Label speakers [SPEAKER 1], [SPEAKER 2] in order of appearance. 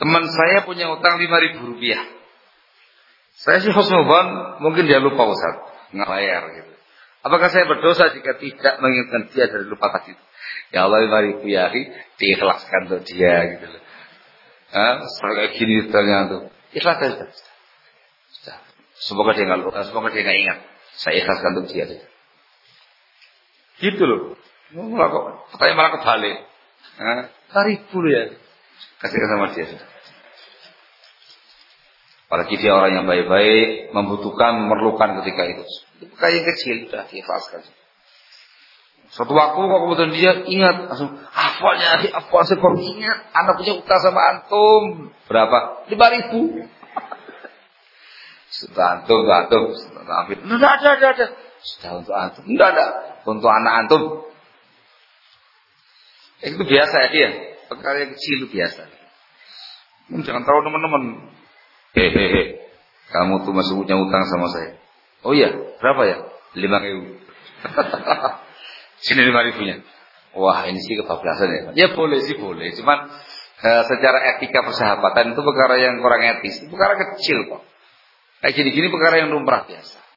[SPEAKER 1] Teman saya punya utang 5.000 rupiah. Saya sih husnuzon, mungkin dia lupa Ustaz, nggak bayar gitu. Apakah saya berdosa jika tidak mengingatkan dia dari lupa tadi? Ya Allah 5.000 ya, diikhlaskan untuk dia gitu loh. Kayak gini ternyata tuh. Ikhlaskan sudah. Semoga dia nggak lupa, semoga dia nggak ingat. Saya ikhlaskan untuk dia. Gitu loh. Pertanyaan malah kebalik. 5.000 ya. Kasihkan sama dia sudah. Apalagi dia orang yang baik-baik, membutuhkan, memerlukan ketika itu. Itu perkara yang kecil, sudah diikhlaskan. Suatu waktu kok kemudian dia ingat, langsung hafalnya, hafal saya baru ingat, anak punya utang sama antum. Berapa? 5.000. Sudah antum, ambil. Tidak ada. Sudah untuk antum, tidak ada. Untuk anak antum. Itu biasa ya dia. Perkara yang kecil itu biasa. Jangan tahu teman-teman. Hehehe, kamu tuh masih punya utang sama saya. Oh iya, berapa ya? 5.000. Sini 5.000-nya. Wah, ini sih kebablasan ya. Ya boleh sih boleh. Cuman secara etika persahabatan itu perkara yang kurang etis. Itu perkara kecil kok. Kayak gini-gini perkara yang lumrah biasa.